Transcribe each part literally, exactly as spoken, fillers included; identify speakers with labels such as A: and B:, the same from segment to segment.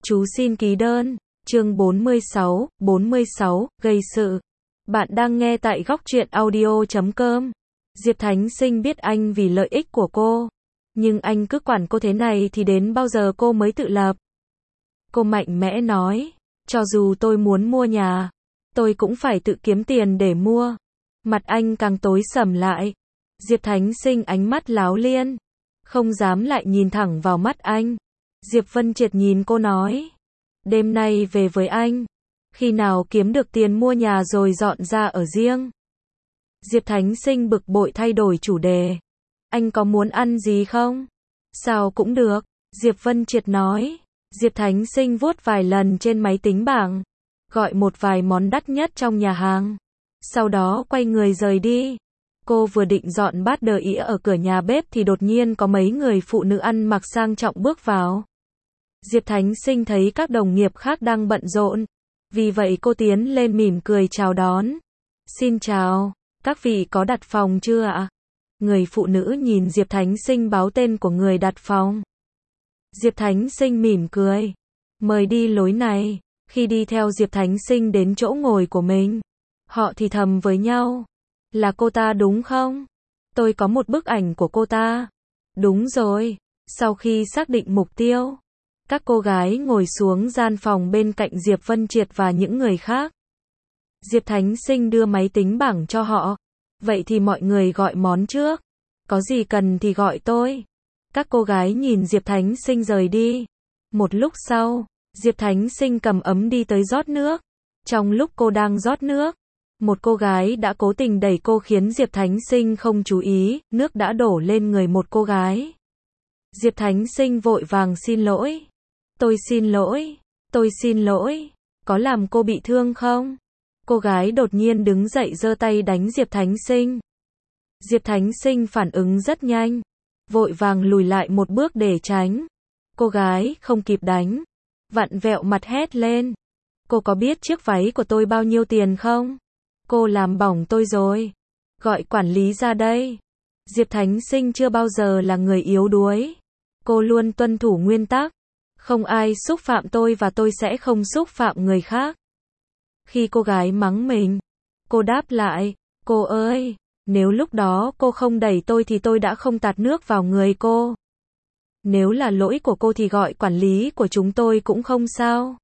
A: Chú xin ký đơn. Chương bốn mươi sáu, bốn mươi sáu, gây sự. Bạn đang nghe tại góc truyện audio chấm com. Diệp Thánh Sinh biết anh vì lợi ích của cô. Nhưng anh cứ quản cô thế này thì đến bao giờ cô mới tự lập? Cô mạnh mẽ nói. Cho dù tôi muốn mua nhà, tôi cũng phải tự kiếm tiền để mua. Mặt anh càng tối sầm lại. Diệp Thánh Sinh ánh mắt láo liên. Không dám lại nhìn thẳng vào mắt anh. Diệp Vân Triệt nhìn cô nói. Đêm nay về với anh. Khi nào kiếm được tiền mua nhà rồi dọn ra ở riêng. Diệp Thánh Sinh bực bội thay đổi chủ đề. Anh có muốn ăn gì không? Sao cũng được. Diệp Vân Triệt nói. Diệp Thánh Sinh vuốt vài lần trên máy tính bảng. Gọi một vài món đắt nhất trong nhà hàng. Sau đó quay người rời đi. Cô vừa định dọn bát đờ ĩa ở cửa nhà bếp thì đột nhiên có mấy người phụ nữ ăn mặc sang trọng bước vào. Diệp Thánh Sinh thấy các đồng nghiệp khác đang bận rộn. Vì vậy cô tiến lên mỉm cười chào đón. Xin chào, các vị có đặt phòng chưa ạ? Người phụ nữ nhìn Diệp Thánh Sinh báo tên của người đặt phòng. Diệp Thánh Sinh mỉm cười. Mời đi lối này. Khi đi theo Diệp Thánh Sinh đến chỗ ngồi của mình, họ thì thầm với nhau. Là cô ta đúng không? Tôi có một bức ảnh của cô ta. Đúng rồi. Sau khi xác định mục tiêu, các cô gái ngồi xuống gian phòng bên cạnh Diệp Vân Triệt và những người khác. Diệp Thánh Sinh đưa máy tính bảng cho họ. Vậy thì mọi người gọi món trước. Có gì cần thì gọi tôi. Các cô gái nhìn Diệp Thánh Sinh rời đi. Một lúc sau, Diệp Thánh Sinh cầm ấm đi tới rót nước. Trong lúc cô đang rót nước, một cô gái đã cố tình đẩy cô khiến Diệp Thánh Sinh không chú ý, nước đã đổ lên người một cô gái. Diệp Thánh Sinh vội vàng xin lỗi. Tôi xin lỗi, tôi xin lỗi, có làm cô bị thương không? Cô gái đột nhiên đứng dậy giơ tay đánh Diệp Thánh Sinh. Diệp Thánh Sinh phản ứng rất nhanh, vội vàng lùi lại một bước để tránh. Cô gái không kịp đánh, vặn vẹo mặt hét lên. Cô có biết chiếc váy của tôi bao nhiêu tiền không? Cô làm bỏng tôi rồi. Gọi quản lý ra đây. Diệp Thánh Sinh chưa bao giờ là người yếu đuối. Cô luôn tuân thủ nguyên tắc. Không ai xúc phạm tôi và tôi sẽ không xúc phạm người khác. Khi cô gái mắng mình, cô đáp lại, cô ơi, nếu lúc đó cô không đẩy tôi thì tôi đã không tạt nước vào người cô. Nếu là lỗi của cô thì gọi quản lý của chúng tôi cũng không sao.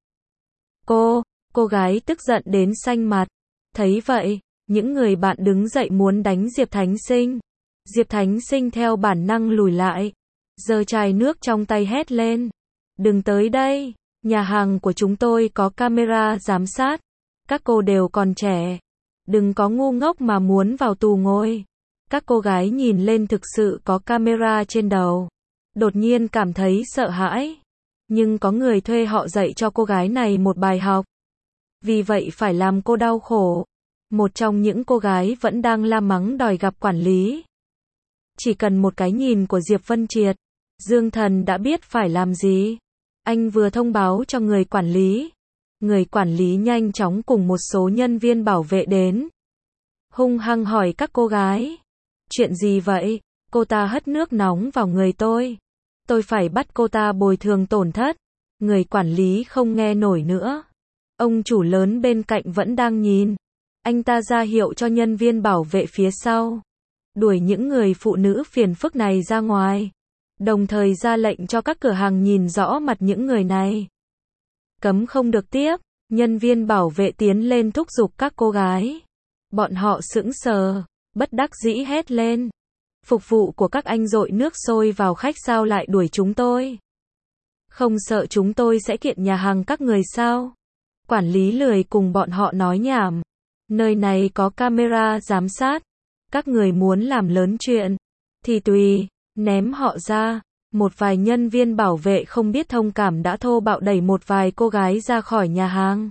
A: Cô, cô gái tức giận đến xanh mặt. Thấy vậy, những người bạn đứng dậy muốn đánh Diệp Thánh Sinh. Diệp Thánh Sinh theo bản năng lùi lại, giơ chai nước trong tay hét lên. Đừng tới đây, nhà hàng của chúng tôi có camera giám sát. Các cô đều còn trẻ. Đừng có ngu ngốc mà muốn vào tù ngồi. Các cô gái nhìn lên thực sự có camera trên đầu. Đột nhiên cảm thấy sợ hãi. Nhưng có người thuê họ dạy cho cô gái này một bài học. Vì vậy phải làm cô đau khổ. Một trong những cô gái vẫn đang la mắng đòi gặp quản lý. Chỉ cần một cái nhìn của Diệp Vân Triệt, Dương Thần đã biết phải làm gì. Anh vừa thông báo cho người quản lý. Người quản lý nhanh chóng cùng một số nhân viên bảo vệ đến. Hung hăng hỏi các cô gái. Chuyện gì vậy? Cô ta hất nước nóng vào người tôi. Tôi phải bắt cô ta bồi thường tổn thất. Người quản lý không nghe nổi nữa. Ông chủ lớn bên cạnh vẫn đang nhìn. Anh ta ra hiệu cho nhân viên bảo vệ phía sau. Đuổi những người phụ nữ phiền phức này ra ngoài. Đồng thời ra lệnh cho các cửa hàng nhìn rõ mặt những người này. Cấm không được tiếp. Nhân viên bảo vệ tiến lên thúc giục các cô gái. Bọn họ sững sờ, bất đắc dĩ hét lên. Phục vụ của các anh dội nước sôi vào khách sao lại đuổi chúng tôi? Không sợ chúng tôi sẽ kiện nhà hàng các người sao? Quản lý lười cùng bọn họ nói nhảm. Nơi này có camera giám sát. Các người muốn làm lớn chuyện thì tùy, ném họ ra. Một vài nhân viên bảo vệ không biết thông cảm đã thô bạo đẩy một vài cô gái ra khỏi nhà hàng.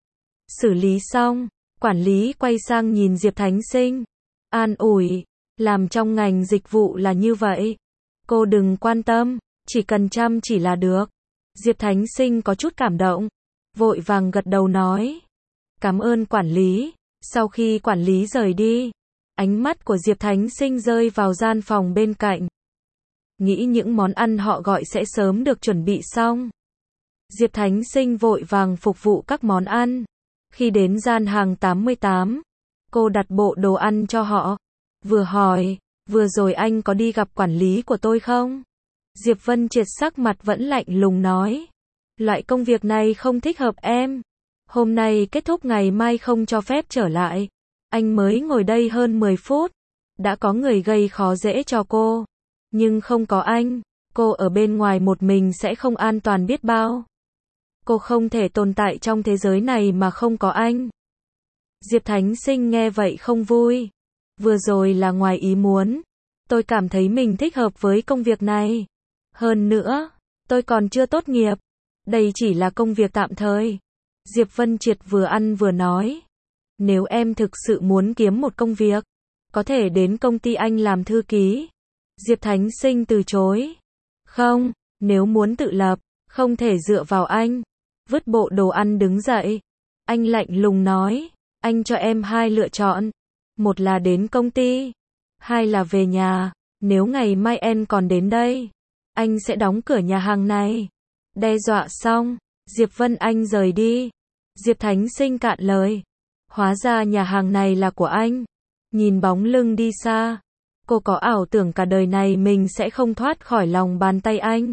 A: Xử lý xong, quản lý quay sang nhìn Diệp Thánh Sinh. An ủi, làm trong ngành dịch vụ là như vậy. Cô đừng quan tâm, chỉ cần chăm chỉ là được. Diệp Thánh Sinh có chút cảm động, vội vàng gật đầu nói. Cảm ơn quản lý. Sau khi quản lý rời đi, ánh mắt của Diệp Thánh Sinh rơi vào gian phòng bên cạnh. Nghĩ những món ăn họ gọi sẽ sớm được chuẩn bị xong. Diệp Thánh Sinh vội vàng phục vụ các món ăn. Khi đến gian hàng tám mươi tám, cô đặt bộ đồ ăn cho họ. Vừa hỏi, vừa rồi anh có đi gặp quản lý của tôi không? Diệp Vân Triệt sắc mặt vẫn lạnh lùng nói. Loại công việc này không thích hợp em. Hôm nay kết thúc, ngày mai không cho phép trở lại. Anh mới ngồi đây hơn mười phút. Đã có người gây khó dễ cho cô. Nhưng không có anh, cô ở bên ngoài một mình sẽ không an toàn biết bao. Cô không thể tồn tại trong thế giới này mà không có anh. Diệp Thánh Sinh nghe vậy không vui. Vừa rồi là ngoài ý muốn. Tôi cảm thấy mình thích hợp với công việc này. Hơn nữa, tôi còn chưa tốt nghiệp. Đây chỉ là công việc tạm thời. Diệp Vân Triệt vừa ăn vừa nói. Nếu em thực sự muốn kiếm một công việc, có thể đến công ty anh làm thư ký. Diệp Thánh Sinh từ chối. Không, nếu muốn tự lập, không thể dựa vào anh. Vứt bộ đồ ăn đứng dậy. Anh lạnh lùng nói. Anh cho em hai lựa chọn. Một là đến công ty. Hai là về nhà. Nếu ngày mai em còn đến đây, anh sẽ đóng cửa nhà hàng này. Đe dọa xong, Diệp Vân Anh rời đi. Diệp Thánh Sinh cạn lời. Hóa ra nhà hàng này là của anh. Nhìn bóng lưng đi xa, cô có ảo tưởng cả đời này mình sẽ không thoát khỏi lòng bàn tay anh.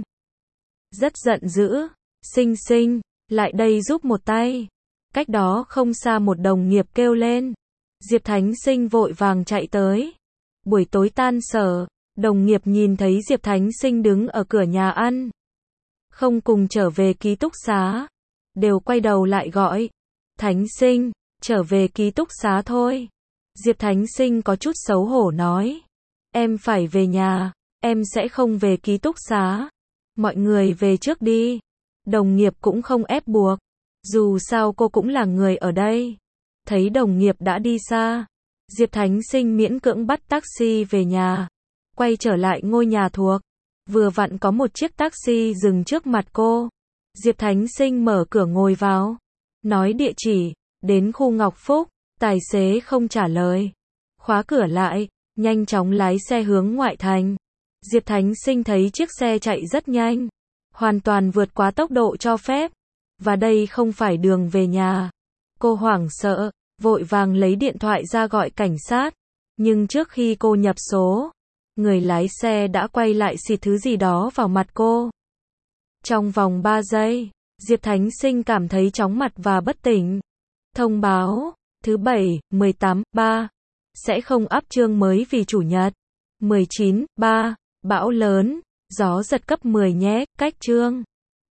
A: Rất giận dữ. Sinh Sinh, lại đây giúp một tay. Cách đó không xa một đồng nghiệp kêu lên. Diệp Thánh Sinh vội vàng chạy tới. Buổi tối tan sở, đồng nghiệp nhìn thấy Diệp Thánh Sinh đứng ở cửa nhà ăn, không cùng trở về ký túc xá, đều quay đầu lại gọi. Thánh Sinh, trở về ký túc xá thôi. Diệp Thánh Sinh có chút xấu hổ nói. Em phải về nhà, em sẽ không về ký túc xá. Mọi người về trước đi. Đồng nghiệp cũng không ép buộc. Dù sao cô cũng là người ở đây. Thấy đồng nghiệp đã đi xa, Diệp Thánh Sinh miễn cưỡng bắt taxi về nhà. Quay trở lại ngôi nhà thuộc. Vừa vặn có một chiếc taxi dừng trước mặt cô. Diệp Thánh Sinh mở cửa ngồi vào. Nói địa chỉ, đến khu Ngọc Phúc. Tài xế không trả lời. Khóa cửa lại, nhanh chóng lái xe hướng ngoại thành. Diệp Thánh Sinh thấy chiếc xe chạy rất nhanh. Hoàn toàn vượt quá tốc độ cho phép. Và đây không phải đường về nhà. Cô hoảng sợ, vội vàng lấy điện thoại ra gọi cảnh sát. Nhưng trước khi cô nhập số, người lái xe đã quay lại xịt thứ gì đó vào mặt cô. Trong vòng ba giây, Diệp Thánh Sinh cảm thấy chóng mặt và bất tỉnh. Thông báo, thứ bảy, mười tám, ba. Sẽ không up chương mới vì chủ nhật. mười chín, ba. Bão lớn, gió giật cấp mười nhé, cách chương.